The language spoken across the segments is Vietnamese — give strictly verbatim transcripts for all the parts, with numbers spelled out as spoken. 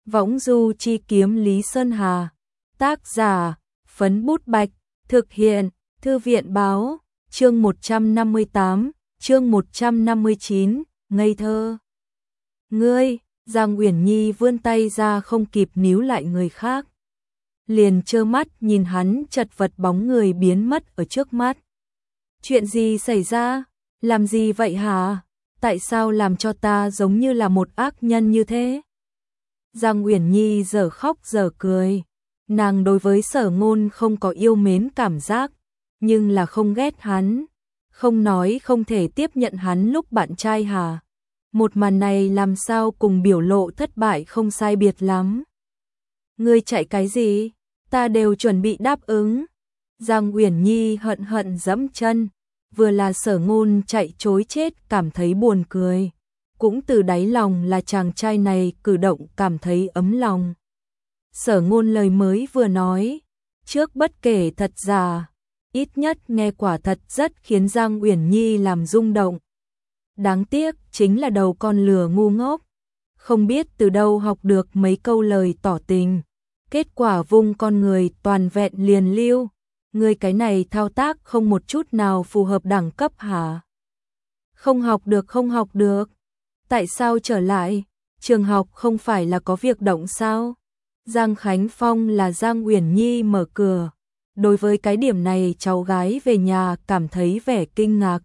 Võng du chi kiếm Lý Sơn Hà. Tác giả, Phấn Bút Bạch. Thực hiện, Thư viện báo. Chương một trăm năm mươi tám, chương một trăm năm mươi chín, ngây thơ. Ngươi, Giang Uyển Nhi vươn tay ra không kịp níu lại người khác. Liền trơ mắt nhìn hắn chật vật bóng người biến mất ở trước mắt. Chuyện gì xảy ra? Làm gì vậy hả? Tại sao làm cho ta giống như là một ác nhân như thế? Giang Uyển Nhi giờ khóc giờ cười. Nàng đối với Sở Ngôn không có yêu mến cảm giác, nhưng là không ghét hắn. Không nói không thể tiếp nhận hắn lúc bạn trai hả? Một màn này làm sao cùng biểu lộ thất bại không sai biệt lắm. Ngươi chạy cái gì? Ta đều chuẩn bị đáp ứng. Giang Uyển Nhi hận hận giẫm chân. Vừa là Sở Ngôn chạy trối chết cảm thấy buồn cười, cũng từ đáy lòng là chàng trai này cử động cảm thấy ấm lòng. Sở Ngôn lời mới vừa nói, trước bất kể thật giả, ít nhất nghe quả thật rất khiến Giang Uyển Nhi làm rung động. Đáng tiếc chính là đầu con lừa ngu ngốc, không biết từ đâu học được mấy câu lời tỏ tình, kết quả vung con người toàn vẹn liền lưu. Ngươi cái này thao tác không một chút nào phù hợp đẳng cấp hả? Không học được không học được. Tại sao trở lại? Trường học không phải là có việc động sao? Giang Khánh Phong là Giang Uyển Nhi mở cửa. Đối với cái điểm này cháu gái về nhà cảm thấy vẻ kinh ngạc.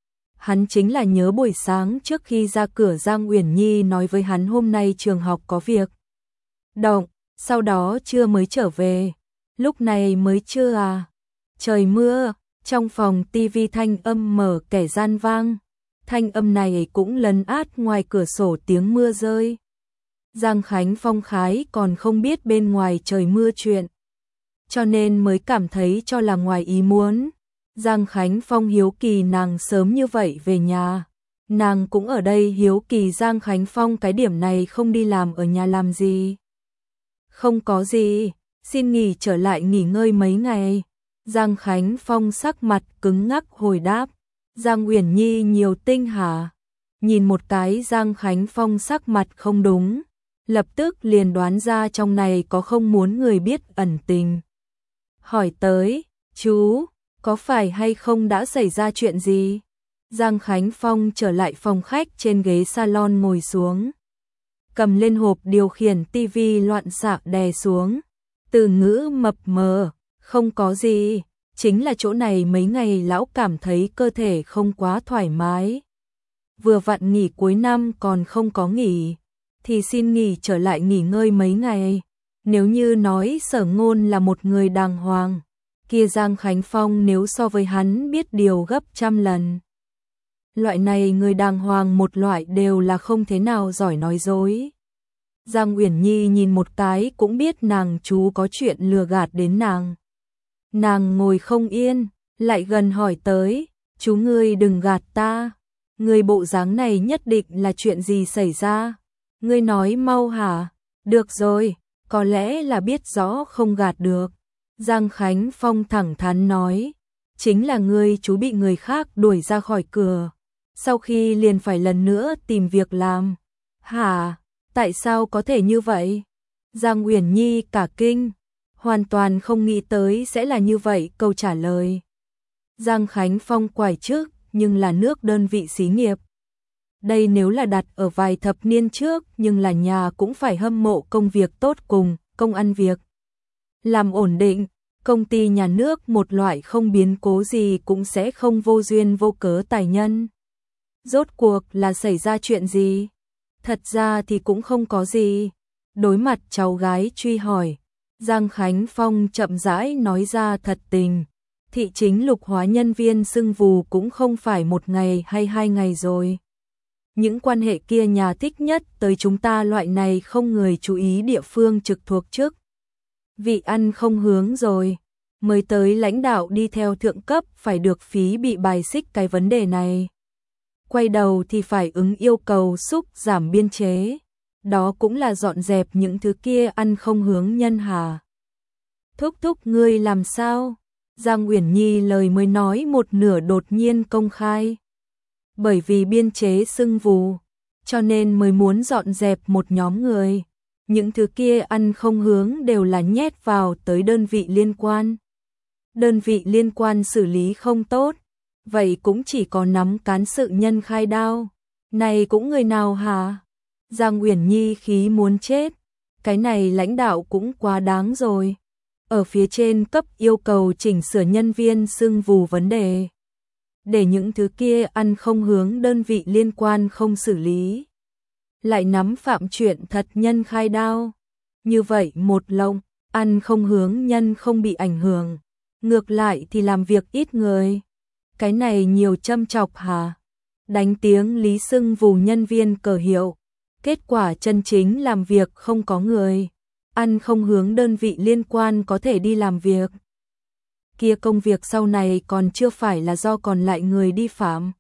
Hắn chính là nhớ buổi sáng trước khi ra cửa Giang Uyển Nhi nói với hắn hôm nay trường học có việc động, sau đó trưa mới trở về. Lúc này mới trưa à? Trời mưa, trong phòng tivi thanh âm mở kẻ gian vang. Thanh âm này cũng lấn át ngoài cửa sổ tiếng mưa rơi. Giang Khánh Phong khái còn không biết bên ngoài trời mưa chuyện, cho nên mới cảm thấy cho là ngoài ý muốn. Giang Khánh Phong hiếu kỳ nàng sớm như vậy về nhà. Nàng cũng ở đây hiếu kỳ Giang Khánh Phong cái điểm này không đi làm ở nhà làm gì. Không có gì, xin nghỉ trở lại nghỉ ngơi mấy ngày. Giang Khánh Phong sắc mặt cứng ngắc hồi đáp. Giang Uyển Nhi nhiều tinh hả? Nhìn một cái Giang Khánh Phong sắc mặt không đúng, lập tức liền đoán ra trong này có không muốn người biết ẩn tình. Hỏi tới, chú, có phải hay không đã xảy ra chuyện gì? Giang Khánh Phong trở lại phòng khách trên ghế salon ngồi xuống. Cầm lên hộp điều khiển tivi loạn xạ đè xuống. Từ ngữ mập mờ, không có gì, chính là chỗ này mấy ngày lão cảm thấy cơ thể không quá thoải mái. Vừa vặn nghỉ cuối năm còn không có nghỉ, thì xin nghỉ trở lại nghỉ ngơi mấy ngày. Nếu như nói Sở Ngôn là một người đàng hoàng, kia Giang Khánh Phong nếu so với hắn biết điều gấp trăm lần. Loại này người đàng hoàng một loại đều là không thế nào giỏi nói dối. Giang Uyển Nhi nhìn một cái cũng biết nàng chú có chuyện lừa gạt đến nàng. Nàng ngồi không yên, lại gần hỏi tới, chú ngươi đừng gạt ta. Ngươi bộ dáng này nhất định là chuyện gì xảy ra? Ngươi nói mau hả? Được rồi, có lẽ là biết rõ không gạt được. Giang Khánh Phong thẳng thắn nói, chính là ngươi chú bị người khác đuổi ra khỏi cửa. Sau khi liền phải lần nữa tìm việc làm. Hả? Tại sao có thể như vậy? Giang Uyển Nhi cả kinh, hoàn toàn không nghĩ tới sẽ là như vậy câu trả lời. Giang Khánh Phong quải trước, nhưng là nước đơn vị xí nghiệp. Đây nếu là đặt ở vài thập niên trước, nhưng là nhà cũng phải hâm mộ công việc tốt cùng, công ăn việc làm ổn định, công ty nhà nước một loại không biến cố gì cũng sẽ không vô duyên vô cớ tài nhân. Rốt cuộc là xảy ra chuyện gì? Thật ra thì cũng không có gì. Đối mặt cháu gái truy hỏi, Giang Khánh Phong chậm rãi nói ra thật tình. Thị chính lục hóa nhân viên xưng vù cũng không phải một ngày hay hai ngày rồi. Những quan hệ kia nhà thích nhất tới chúng ta loại này không người chú ý địa phương trực thuộc chức. Vị ăn không hướng rồi. Mới tới lãnh đạo đi theo thượng cấp phải được phí bị bài xích cái vấn đề này. Quay đầu thì phải ứng yêu cầu xúc giảm biên chế. Đó cũng là dọn dẹp những thứ kia ăn không hướng nhân hà. Thúc thúc ngươi làm sao? Giang Uyển Nhi lời mới nói một nửa đột nhiên công khai. Bởi vì biên chế sưng vù, cho nên mới muốn dọn dẹp một nhóm người. những thứ kia ăn không hướng đều là nhét vào tới đơn vị liên quan. Đơn vị liên quan xử lý không tốt, vậy cũng chỉ có nắm cán sự nhân khai đao. Này cũng người nào hả? Giang Uyển Nhi khí muốn chết, cái này lãnh đạo cũng quá đáng rồi. Ở phía trên cấp yêu cầu chỉnh sửa nhân viên xưng vù vấn đề, để những thứ kia ăn không hướng đơn vị liên quan không xử lý, lại nắm phạm chuyện thật nhân khai đao. Như vậy một lông, ăn không hướng nhân không bị ảnh hưởng, ngược lại thì làm việc ít người. Cái này nhiều châm chọc hả? Đánh tiếng lý xưng vù nhân viên cờ hiệu, kết quả chân chính làm việc không có người, ăn không hướng đơn vị liên quan có thể đi làm việc. Kia công việc sau này còn chưa phải là do còn lại người đi phạm.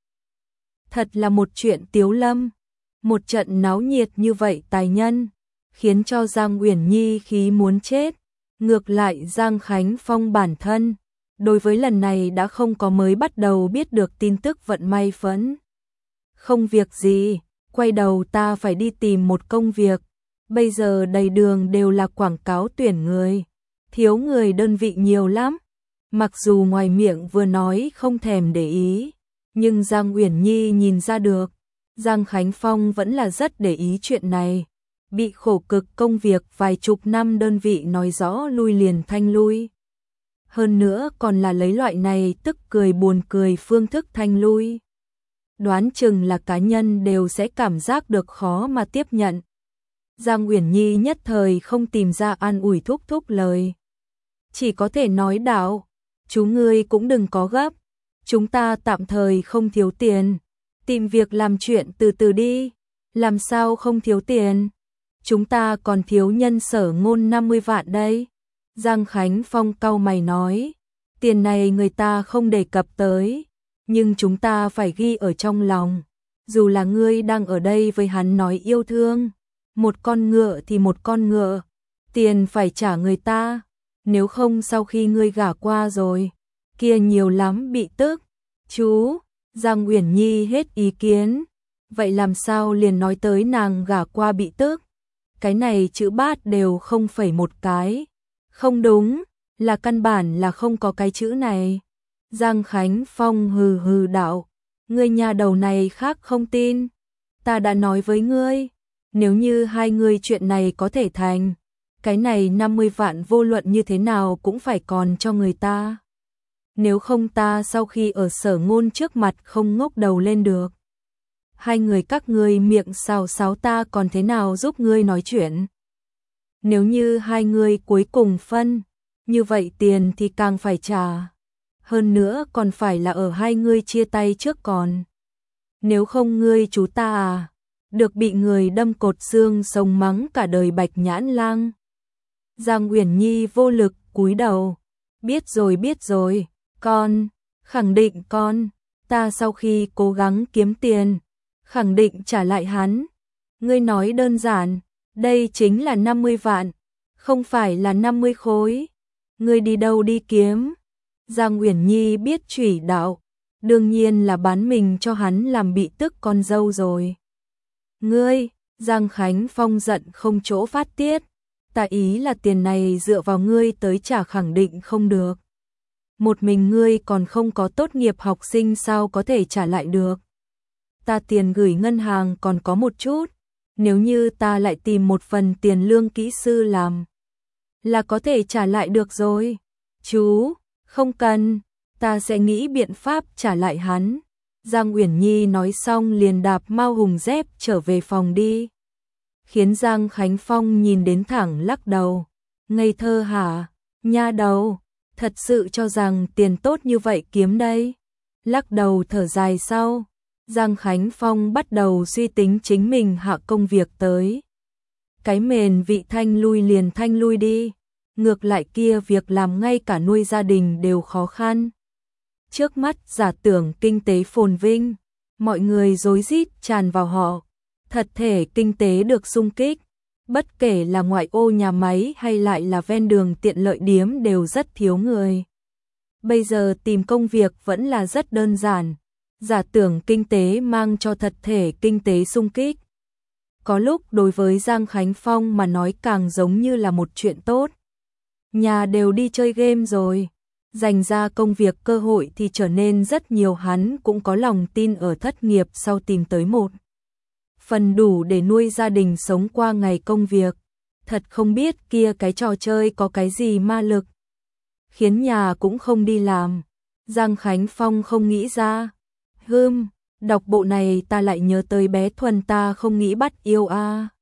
Thật là một chuyện tiếu lâm. Một trận náo nhiệt như vậy tài nhân, khiến cho Giang Uyển Nhi khí muốn chết. Ngược lại Giang Khánh Phong bản thân, đối với lần này đã không có mới bắt đầu biết được tin tức vận may phẫn. Không việc gì, quay đầu ta phải đi tìm một công việc. Bây giờ đầy đường đều là quảng cáo tuyển người, thiếu người đơn vị nhiều lắm. Mặc dù ngoài miệng vừa nói không thèm để ý, nhưng Giang Uyển Nhi nhìn ra được, Giang Khánh Phong vẫn là rất để ý chuyện này. Bị khổ cực công việc vài chục năm đơn vị nói rõ lui liền thanh lui. Hơn nữa còn là lấy loại này tức cười buồn cười phương thức thanh lui. Đoán chừng là cá nhân đều sẽ cảm giác được khó mà tiếp nhận. Giang Uyển Nhi nhất thời không tìm ra an ủi thúc thúc lời. Chỉ có thể nói đạo, chú ngươi cũng đừng có gấp. Chúng ta tạm thời không thiếu tiền. Tìm việc làm chuyện từ từ đi. Làm sao không thiếu tiền? Chúng ta còn thiếu nhân sở ngôn năm mươi vạn đây. Giang Khánh Phong cau mày nói. Tiền này người ta không đề cập tới, nhưng chúng ta phải ghi ở trong lòng. Dù là ngươi đang ở đây với hắn nói yêu thương, một con ngựa thì một con ngựa, tiền phải trả người ta. Nếu không sau khi ngươi gả qua rồi, kia nhiều lắm bị tức. Chú, Giang Uyển Nhi hết ý kiến. Vậy làm sao liền nói tới nàng gả qua bị tức? Cái này chữ bát đều không phẩy một cái. Không đúng, là căn bản là không có cái chữ này. Giang Khánh Phong hừ hừ đạo, ngươi nhà đầu này khác không tin. Ta đã nói với ngươi, nếu như hai ngươi chuyện này có thể thành, cái này năm mươi vạn vô luận như thế nào cũng phải còn cho người ta. Nếu không ta sau khi ở Sở Ngôn trước mặt không ngốc đầu lên được. Hai người các ngươi miệng xào xáo ta còn thế nào giúp ngươi nói chuyện. Nếu như hai ngươi cuối cùng phân, như vậy tiền thì càng phải trả. Hơn nữa còn phải là ở hai ngươi chia tay trước còn. Nếu không ngươi chú ta à, được bị người đâm cột xương sống mắng cả đời Bạch Nhãn Lang. Giang Uyển Nhi vô lực cúi đầu. Biết rồi biết rồi, con, khẳng định con, ta sau khi cố gắng kiếm tiền, khẳng định trả lại hắn. Ngươi nói đơn giản, đây chính là năm mươi vạn, không phải là năm mươi khối. Ngươi đi đâu đi kiếm? Giang Uyển Nhi biết chửi đạo, đương nhiên là bán mình cho hắn làm bị tức con dâu rồi. Ngươi, Giang Khánh Phong giận không chỗ phát tiết, ta ý là tiền này dựa vào ngươi tới trả khẳng định không được. Một mình ngươi còn không có tốt nghiệp học sinh sao có thể trả lại được. Ta tiền gửi ngân hàng còn có một chút, nếu như ta lại tìm một phần tiền lương kỹ sư làm, là có thể trả lại được rồi. Chú, không cần, ta sẽ nghĩ biện pháp trả lại hắn. Giang Uyển Nhi nói xong liền đạp Mao Hùng dép trở về phòng đi. Khiến Giang Khánh Phong nhìn đến thẳng lắc đầu. Ngây thơ hả, nha đầu, thật sự cho rằng tiền tốt như vậy kiếm đây. Lắc đầu thở dài sau, Giang Khánh Phong bắt đầu suy tính chính mình hạ công việc tới. Cái mền vị thanh lui liền thanh lui đi. Ngược lại kia việc làm ngay cả nuôi gia đình đều khó khăn. Trước mắt giả tưởng kinh tế phồn vinh, mọi người rối rít tràn vào họ, thật thể kinh tế được sung kích, bất kể là ngoại ô nhà máy hay lại là ven đường tiện lợi điếm đều rất thiếu người. Bây giờ tìm công việc vẫn là rất đơn giản, giả tưởng kinh tế mang cho thật thể kinh tế sung kích. Có lúc đối với Giang Khánh Phong mà nói càng giống như là một chuyện tốt. Nhà đều đi chơi game rồi, dành ra công việc cơ hội thì trở nên rất nhiều, hắn cũng có lòng tin ở thất nghiệp sau tìm tới một phần đủ để nuôi gia đình sống qua ngày công việc. Thật không biết kia cái trò chơi có cái gì ma lực, khiến nhà cũng không đi làm. Giang Khánh Phong không nghĩ ra. Hừm, đọc bộ này ta lại nhớ tới bé Thuần ta không nghĩ bắt yêu a. À.